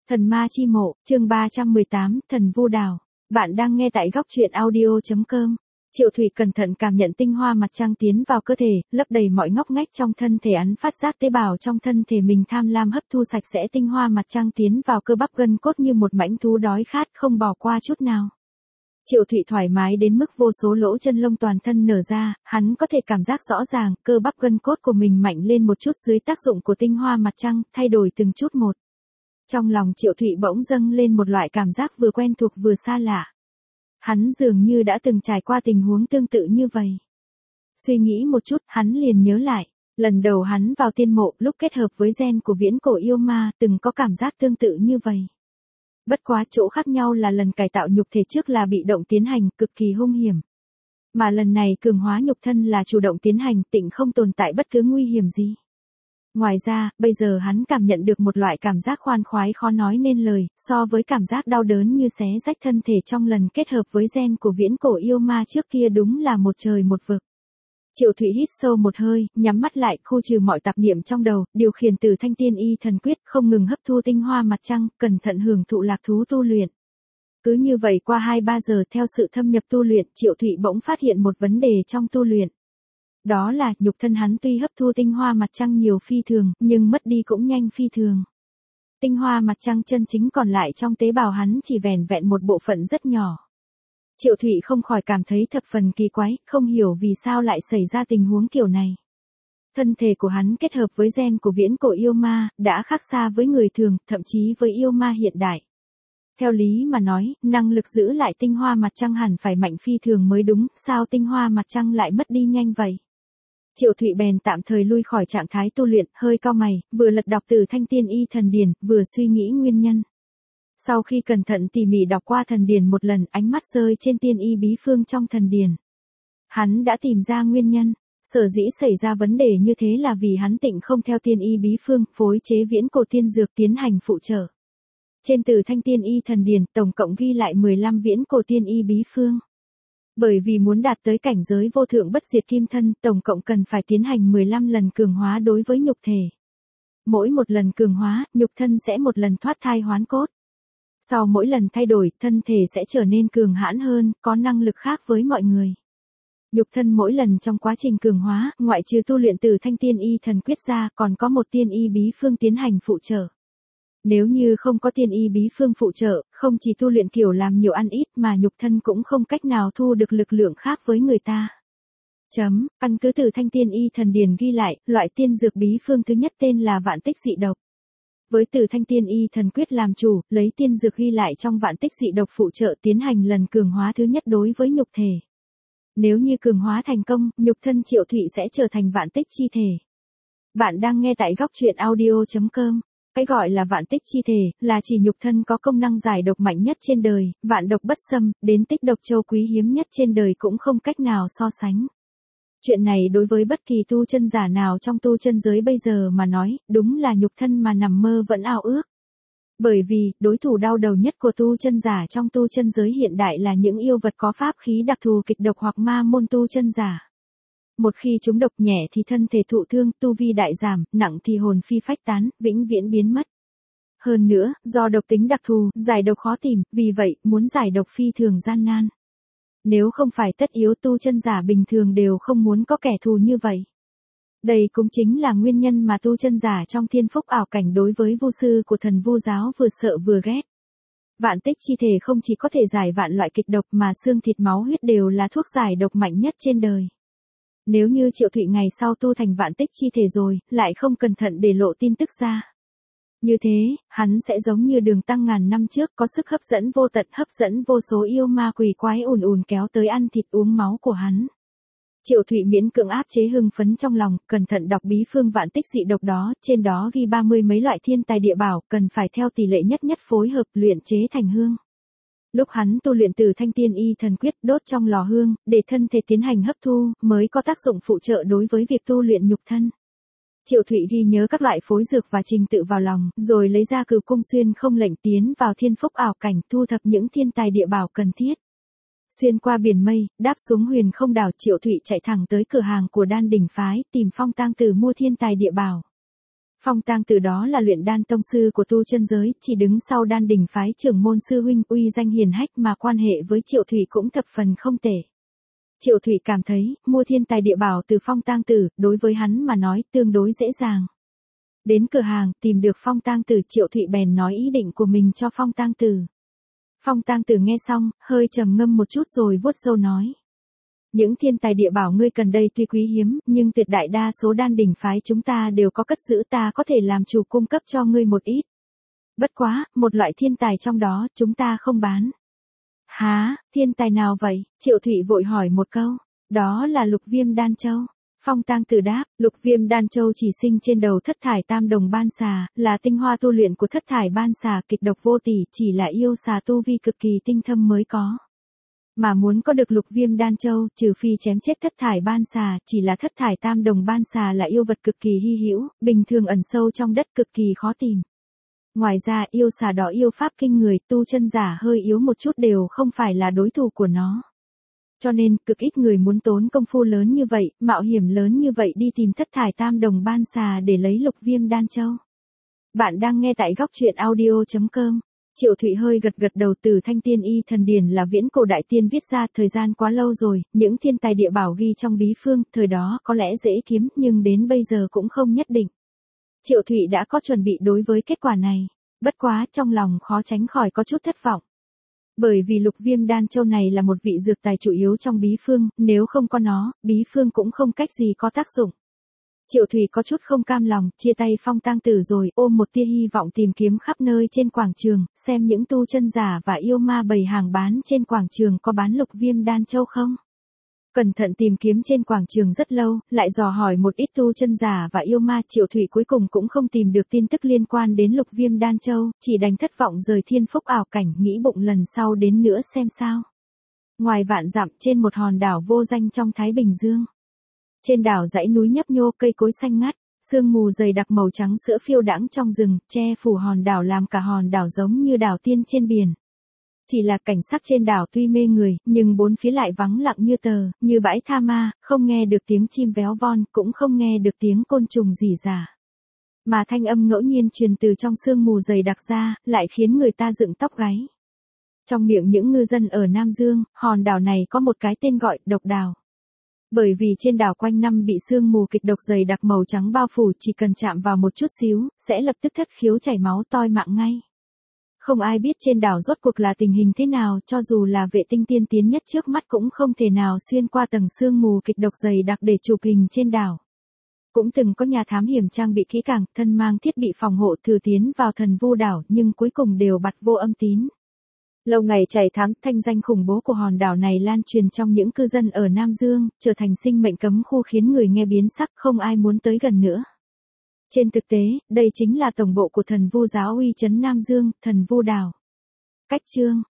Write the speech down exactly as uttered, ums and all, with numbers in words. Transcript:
Thần ma chi mộ, chương ba trăm mười tám, thần vu đào. Bạn đang nghe tại góc truyện audio chấm com. Triệu Thụy cẩn thận cảm nhận tinh hoa mặt trăng tiến vào cơ thể, lấp đầy mọi ngóc ngách trong thân thể, hắn phát giác tế bào trong thân thể mình tham lam hấp thu sạch sẽ tinh hoa mặt trăng tiến vào cơ bắp gân cốt như một mãnh thú đói khát, không bỏ qua chút nào. Triệu Thụy thoải mái đến mức vô số lỗ chân lông toàn thân nở ra, hắn có thể cảm giác rõ ràng, cơ bắp gân cốt của mình mạnh lên một chút dưới tác dụng của tinh hoa mặt trăng, thay đổi từng chút một. Trong lòng Triệu Thụy bỗng dâng lên một loại cảm giác vừa quen thuộc vừa xa lạ. Hắn dường như đã từng trải qua tình huống tương tự như vậy. Suy nghĩ một chút, hắn liền nhớ lại, lần đầu hắn vào tiên mộ, lúc kết hợp với gen của viễn cổ yêu ma, từng có cảm giác tương tự như vậy. Bất quá chỗ khác nhau là lần cải tạo nhục thể trước là bị động tiến hành, cực kỳ hung hiểm. Mà lần này cường hóa nhục thân là chủ động tiến hành, tịnh không tồn tại bất cứ nguy hiểm gì. Ngoài ra, bây giờ hắn cảm nhận được một loại cảm giác khoan khoái khó nói nên lời, so với cảm giác đau đớn như xé rách thân thể trong lần kết hợp với gen của viễn cổ yêu ma trước kia đúng là một trời một vực. Triệu Thụy hít sâu một hơi, nhắm mắt lại, khu trừ mọi tạp niệm trong đầu, điều khiển Tử Thanh Tiên Y Thần Quyết, không ngừng hấp thu tinh hoa mặt trăng, cẩn thận hưởng thụ lạc thú tu luyện. Cứ như vậy qua hai ba giờ theo sự thâm nhập tu luyện, Triệu Thụy bỗng phát hiện một vấn đề trong tu luyện. Đó là, nhục thân hắn tuy hấp thu tinh hoa mặt trăng nhiều phi thường, nhưng mất đi cũng nhanh phi thường. Tinh hoa mặt trăng chân chính còn lại trong tế bào hắn chỉ vẻn vẹn một bộ phận rất nhỏ. Triệu Thụy không khỏi cảm thấy thập phần kỳ quái, không hiểu vì sao lại xảy ra tình huống kiểu này. Thân thể của hắn kết hợp với gen của viễn cổ yêu ma, đã khác xa với người thường, thậm chí với yêu ma hiện đại. Theo lý mà nói, năng lực giữ lại tinh hoa mặt trăng hẳn phải mạnh phi thường mới đúng, sao tinh hoa mặt trăng lại mất đi nhanh vậy? Triệu Thụy bèn tạm thời lui khỏi trạng thái tu luyện, hơi cau mày, vừa lật đọc Tử Thanh Tiên Y Thần Điển, vừa suy nghĩ nguyên nhân. Sau khi cẩn thận tỉ mỉ đọc qua thần điển một lần, ánh mắt rơi trên tiên y bí phương trong thần điển. Hắn đã tìm ra nguyên nhân, sở dĩ xảy ra vấn đề như thế là vì hắn tịnh không theo tiên y bí phương, phối chế viễn cổ tiên dược tiến hành phụ trợ. Trên Tử Thanh Tiên Y Thần Điển, tổng cộng ghi lại mười lăm viễn cổ tiên y bí phương. Bởi vì muốn đạt tới cảnh giới vô thượng bất diệt kim thân, tổng cộng cần phải tiến hành mười lăm lần cường hóa đối với nhục thể. Mỗi một lần cường hóa, nhục thân sẽ một lần thoát thai hoán cốt. Sau mỗi lần thay đổi, thân thể sẽ trở nên cường hãn hơn, có năng lực khác với mọi người. Nhục thân mỗi lần trong quá trình cường hóa, ngoại trừ tu luyện Tử Thanh Tiên Y Thần Quyết ra, còn có một tiên y bí phương tiến hành phụ trợ. Nếu như không có tiên y bí phương phụ trợ, không chỉ tu luyện kiểu làm nhiều ăn ít mà nhục thân cũng không cách nào thu được lực lượng khác với người ta. Chấm, căn cứ Tử Thanh Tiên Y Thần Điển ghi lại, loại tiên dược bí phương thứ nhất tên là Vạn Tích Dị Độc. Với Tử Thanh Tiên Y Thần Quyết làm chủ, lấy tiên dược ghi lại trong Vạn Tích Dị Độc phụ trợ tiến hành lần cường hóa thứ nhất đối với nhục thể. Nếu như cường hóa thành công, nhục thân Triệu Thụy sẽ trở thành vạn tích chi thể. Bạn đang nghe tại góc truyện audio chấm com. Cái gọi là vạn tích chi thể, là chỉ nhục thân có công năng giải độc mạnh nhất trên đời, vạn độc bất xâm, đến tích độc châu quý hiếm nhất trên đời cũng không cách nào so sánh. Chuyện này đối với bất kỳ tu chân giả nào trong tu chân giới bây giờ mà nói, đúng là nhục thân mà nằm mơ vẫn ao ước. Bởi vì, đối thủ đau đầu nhất của tu chân giả trong tu chân giới hiện đại là những yêu vật có pháp khí đặc thù kịch độc hoặc ma môn tu chân giả. Một khi chúng độc nhẹ thì thân thể thụ thương, tu vi đại giảm, nặng thì hồn phi phách tán, vĩnh viễn biến mất. Hơn nữa, do độc tính đặc thù, giải độc khó tìm, vì vậy, muốn giải độc phi thường gian nan. Nếu không phải tất yếu tu chân giả bình thường đều không muốn có kẻ thù như vậy. Đây cũng chính là nguyên nhân mà tu chân giả trong thiên phúc ảo cảnh đối với vu sư của thần vu giáo vừa sợ vừa ghét. Vạn tích chi thể không chỉ có thể giải vạn loại kịch độc mà xương thịt máu huyết đều là thuốc giải độc mạnh nhất trên đời. Nếu như Triệu Thụy ngày sau tu thành vạn tích chi thể rồi, lại không cẩn thận để lộ tin tức ra. Như thế, hắn sẽ giống như Đường Tăng ngàn năm trước, có sức hấp dẫn vô tận, hấp dẫn vô số yêu ma quỷ quái ùn ùn kéo tới ăn thịt uống máu của hắn. Triệu Thụy miễn cưỡng áp chế hưng phấn trong lòng, cẩn thận đọc bí phương vạn tích dị độc đó, trên đó ghi ba mươi mấy loại thiên tài địa bảo, cần phải theo tỷ lệ nhất nhất phối hợp luyện chế thành hương. Lúc hắn tu luyện Tử Thanh Tiên Y Thần Quyết, đốt trong lò hương, để thân thể tiến hành hấp thu, mới có tác dụng phụ trợ đối với việc tu luyện nhục thân. Triệu Thụy ghi nhớ các loại phối dược và trình tự vào lòng, rồi lấy ra Cửu Cung Xuyên không lệnh tiến vào thiên phúc ảo cảnh, thu thập những thiên tài địa bảo cần thiết. Xuyên qua biển mây, đáp xuống huyền không đảo, Triệu Thụy chạy thẳng tới cửa hàng của Đan Đỉnh phái, tìm Phong Tang Tử mua thiên tài địa bảo. Phong Tang từ đó là luyện đan tông sư của tu chân giới, chỉ đứng sau đan đỉnh phái trưởng môn sư huynh, uy danh hiển hách mà quan hệ với Triệu Thụy cũng thập phần không tệ. Triệu Thụy cảm thấy, mua thiên tài địa bảo từ Phong Tang Tử, đối với hắn mà nói tương đối dễ dàng. Đến cửa hàng, tìm được Phong Tang Tử, Triệu Thụy bèn nói ý định của mình cho Phong Tang Tử. Phong Tang Tử nghe xong, hơi trầm ngâm một chút rồi vuốt râu nói. Những thiên tài địa bảo ngươi cần đây tuy quý hiếm, nhưng tuyệt đại đa số đan đỉnh phái chúng ta đều có cất giữ, ta có thể làm chủ cung cấp cho ngươi một ít. Bất quá, một loại thiên tài trong đó, chúng ta không bán. Hả, thiên tài nào vậy? Triệu Thụy vội hỏi một câu. Đó là Lục Viêm Đan Châu. Phong Tang Tử đáp, Lục Viêm Đan Châu chỉ sinh trên đầu Thất Thải Tam Đồng Ban Xà, là tinh hoa tu luyện của Thất Thải Ban Xà, kịch độc vô tỷ, chỉ là yêu xà tu vi cực kỳ tinh thâm mới có. Mà muốn có được Lục Viêm Đan Châu, trừ phi chém chết Thất Thải Ban Xà, chỉ là Thất Thải Tam Đồng Ban Xà là yêu vật cực kỳ hy hữu, bình thường ẩn sâu trong đất cực kỳ khó tìm. Ngoài ra yêu xà đó yêu pháp kinh người, tu chân giả hơi yếu một chút đều không phải là đối thủ của nó. Cho nên, cực ít người muốn tốn công phu lớn như vậy, mạo hiểm lớn như vậy đi tìm Thất Thải Tam Đồng Ban Xà để lấy Lục Viêm Đan Châu. Bạn đang nghe tại góc truyện audio chấm com. Triệu Thụy hơi gật gật đầu. Từ Thanh Tiên Y Thần Điển là viễn cổ đại tiên viết ra, thời gian quá lâu rồi, những thiên tài địa bảo ghi trong bí phương, thời đó có lẽ dễ kiếm, nhưng đến bây giờ cũng không nhất định. Triệu Thụy đã có chuẩn bị đối với kết quả này, bất quá trong lòng khó tránh khỏi có chút thất vọng. Bởi vì Lục Viêm Đan Châu này là một vị dược tài chủ yếu trong bí phương, nếu không có nó, bí phương cũng không cách gì có tác dụng. Triệu Thụy có chút không cam lòng, chia tay Phong Tang Tử rồi ôm một tia hy vọng tìm kiếm khắp nơi trên quảng trường, xem những tu chân giả và yêu ma bày hàng bán trên quảng trường có bán Lục Viêm Đan Châu không. Cẩn thận tìm kiếm trên quảng trường rất lâu, lại dò hỏi một ít tu chân giả và yêu ma, Triệu Thụy cuối cùng cũng không tìm được tin tức liên quan đến Lục Viêm Đan Châu, chỉ đành thất vọng rời Thiên Phúc ảo cảnh, nghĩ bụng lần sau đến nữa xem sao. Ngoài vạn dặm, trên một hòn đảo vô danh trong Thái Bình Dương. Trên đảo dãy núi nhấp nhô, cây cối xanh ngắt, sương mù dày đặc màu trắng sữa phiêu đãng trong rừng, che phủ hòn đảo làm cả hòn đảo giống như đảo tiên trên biển. Chỉ là cảnh sắc trên đảo tuy mê người, nhưng bốn phía lại vắng lặng như tờ, như bãi tha ma, không nghe được tiếng chim véo von, cũng không nghe được tiếng côn trùng rỉ rả. Mà thanh âm ngẫu nhiên truyền từ trong sương mù dày đặc ra, lại khiến người ta dựng tóc gáy. Trong miệng những ngư dân ở Nam Dương, hòn đảo này có một cái tên gọi, Độc Đảo. Bởi vì trên đảo quanh năm bị sương mù kịch độc dày đặc màu trắng bao phủ, chỉ cần chạm vào một chút xíu, sẽ lập tức thất khiếu chảy máu toi mạng ngay. Không ai biết trên đảo rốt cuộc là tình hình thế nào, cho dù là vệ tinh tiên tiến nhất trước mắt cũng không thể nào xuyên qua tầng sương mù kịch độc dày đặc để chụp hình trên đảo. Cũng từng có nhà thám hiểm trang bị kỹ càng, thân mang thiết bị phòng hộ thử tiến vào Thần Vu đảo, nhưng cuối cùng đều bặt vô âm tín. Lâu ngày chảy tháng, thanh danh khủng bố của hòn đảo này lan truyền trong những cư dân ở Nam Dương, trở thành sinh mệnh cấm khu khiến người nghe biến sắc, không ai muốn tới gần nữa. Trên thực tế, đây chính là tổng bộ của Thần Vu giáo uy trấn Nam Dương, Thần Vu đảo. Cách chương